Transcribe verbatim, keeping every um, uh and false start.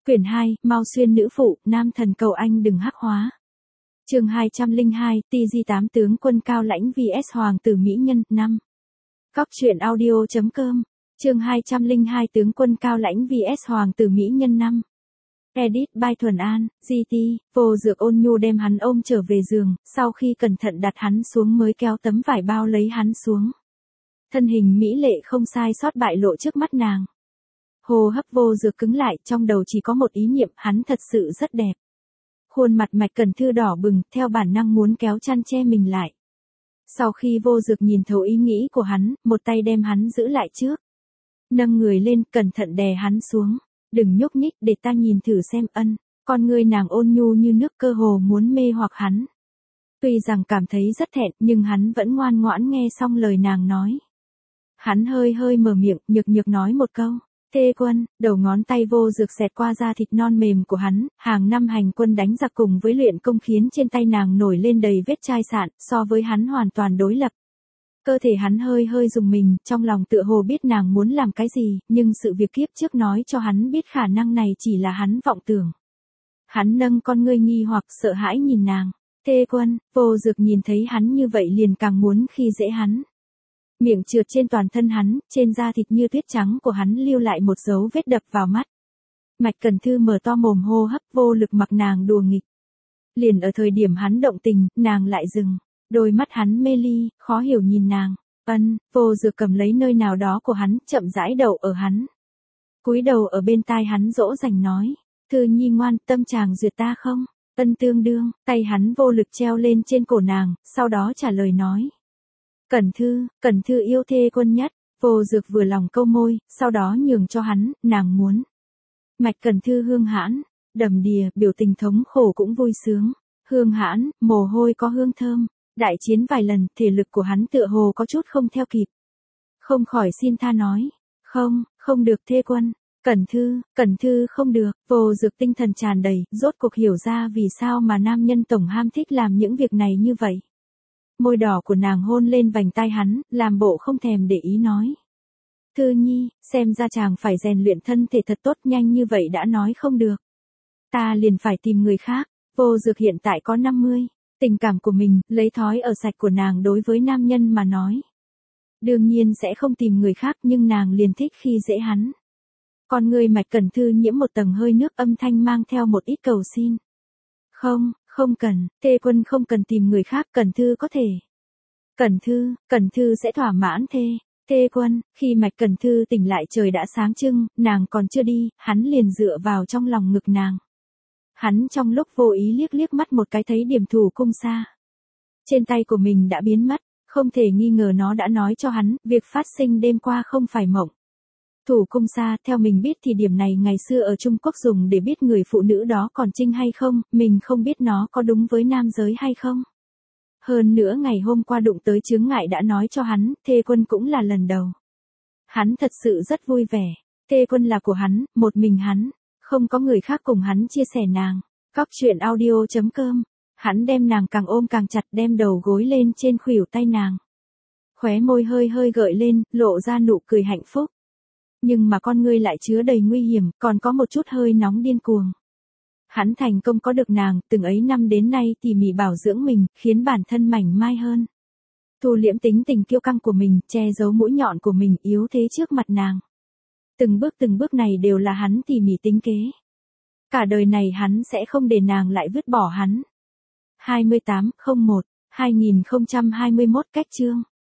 Quyển hai, Mao Xuyên nữ phụ, nam thần cầu anh đừng hắc hóa. Chương hai trăm lẻ hai, tê giê tám tướng quân cao lãnh vs hoàng tử mỹ nhân, năm. Cóc truyện audio chấm com. Chương hai trăm lẻ hai tướng quân cao lãnh vs hoàng tử mỹ nhân năm. Edit by Thuần An, giê tê, vô dược ôn nhu đem hắn ôm trở về giường, sau khi cẩn thận đặt hắn xuống mới kéo tấm vải bao lấy hắn xuống. Thân hình mỹ lệ không sai sót bại lộ trước mắt nàng. Hô hấp vô dược cứng lại, trong đầu chỉ có một ý niệm, hắn thật sự rất đẹp. Khuôn mặt Mạch Cẩn Thư đỏ bừng, theo bản năng muốn kéo chăn che mình lại. Sau khi vô dược nhìn thấu ý nghĩ của hắn, một tay đem hắn giữ lại trước. Nâng người lên, cẩn thận đè hắn xuống. Đừng nhúc nhích để ta nhìn thử xem. Ân, con ngươi nàng ôn nhu như nước, cơ hồ muốn mê hoặc hắn. Tuy rằng cảm thấy rất thẹn, nhưng hắn vẫn ngoan ngoãn nghe xong lời nàng nói. Hắn hơi hơi mở miệng, nhược nhược nói một câu. Thê quân, đầu ngón tay vô dược xẹt qua da thịt non mềm của hắn, hàng năm hành quân đánh giặc cùng với luyện công khiến trên tay nàng nổi lên đầy vết chai sạn, so với hắn hoàn toàn đối lập. Cơ thể hắn hơi hơi rùng mình, trong lòng tựa hồ biết nàng muốn làm cái gì, nhưng sự việc kiếp trước nói cho hắn biết khả năng này chỉ là hắn vọng tưởng. Hắn nâng con ngươi nghi hoặc sợ hãi nhìn nàng. Thê quân, vô dược nhìn thấy hắn như vậy liền càng muốn khi dễ hắn. Miệng trượt trên toàn thân hắn, trên da thịt như tuyết trắng của hắn lưu lại một dấu vết đập vào mắt. Mạch Cẩn Thư mở to mồm hô hấp vô lực mặc nàng đùa nghịch. Liền ở thời điểm hắn động tình, nàng lại dừng. Đôi mắt hắn mê ly, khó hiểu nhìn nàng. Ân, vô dược cầm lấy nơi nào đó của hắn, chậm rãi đầu ở hắn. Cúi đầu ở bên tai hắn dỗ dành nói. Thư nhi ngoan, tâm chàng duyệt ta không? Ân tương đương, tay hắn vô lực treo lên trên cổ nàng, sau đó trả lời nói. Cẩn Thư, Cẩn Thư yêu thê quân nhất. Vô dược vừa lòng câu môi, sau đó nhường cho hắn, nàng muốn. Mạch Cẩn Thư hương hãn, đầm đìa, biểu tình thống khổ cũng vui sướng. Hương hãn, mồ hôi có hương thơm. Đại chiến vài lần, thể lực của hắn tựa hồ có chút không theo kịp. Không khỏi xin tha nói. Không, không được thê quân. Cẩn Thư, Cẩn Thư không được. Vô dược tinh thần tràn đầy, rốt cuộc hiểu ra vì sao mà nam nhân tổng ham thích làm những việc này như vậy. Môi đỏ của nàng hôn lên vành tai hắn, làm bộ không thèm để ý nói. Thư nhi, xem ra chàng phải rèn luyện thân thể thật tốt, nhanh như vậy đã nói không được. Ta liền phải tìm người khác. Vô dược hiện tại có năm mươi. Tình cảm của mình, lấy thói ở sạch của nàng đối với nam nhân mà nói. Đương nhiên sẽ không tìm người khác, nhưng nàng liền thích khi dễ hắn. Con người Mạch Cẩn Thư nhiễm một tầng hơi nước, âm thanh mang theo một ít cầu xin. Không, không cần, thê quân không cần tìm người khác, Cẩn Thư có thể. Cẩn Thư, Cẩn Thư sẽ thỏa mãn thê. Thê quân, khi Mạch Cẩn Thư tỉnh lại trời đã sáng trưng, nàng còn chưa đi, hắn liền dựa vào trong lòng ngực nàng. Hắn trong lúc vô ý liếc liếc mắt một cái thấy điểm thủ cung xa. Trên tay của mình đã biến mất, không thể nghi ngờ nó đã nói cho hắn, việc phát sinh đêm qua không phải mộng. Thủ cung xa, theo mình biết thì điểm này ngày xưa ở Trung Quốc dùng để biết người phụ nữ đó còn trinh hay không, mình không biết nó có đúng với nam giới hay không. Hơn nữa ngày hôm qua đụng tới chướng ngại đã nói cho hắn, thê quân cũng là lần đầu. Hắn thật sự rất vui vẻ, thê quân là của hắn, một mình hắn. Không có người khác cùng hắn chia sẻ nàng. Cóc truyện audio chấm com. Hắn đem nàng càng ôm càng chặt, đem đầu gối lên trên khuỷu tay nàng. Khóe môi hơi hơi gợi lên, lộ ra nụ cười hạnh phúc. Nhưng mà con ngươi lại chứa đầy nguy hiểm, còn có một chút hơi nóng điên cuồng. Hắn thành công có được nàng, từng ấy năm đến nay tỉ mỉ bảo dưỡng mình, khiến bản thân mảnh mai hơn. Thu liễm tính tình kiêu căng của mình, che giấu mũi nhọn của mình, yếu thế trước mặt nàng. Từng bước từng bước này đều là hắn tỉ mỉ tính kế. Cả đời này hắn sẽ không để nàng lại vứt bỏ hắn. hai mươi tám không một hai nghìn không trăm hai mươi mốt cách chương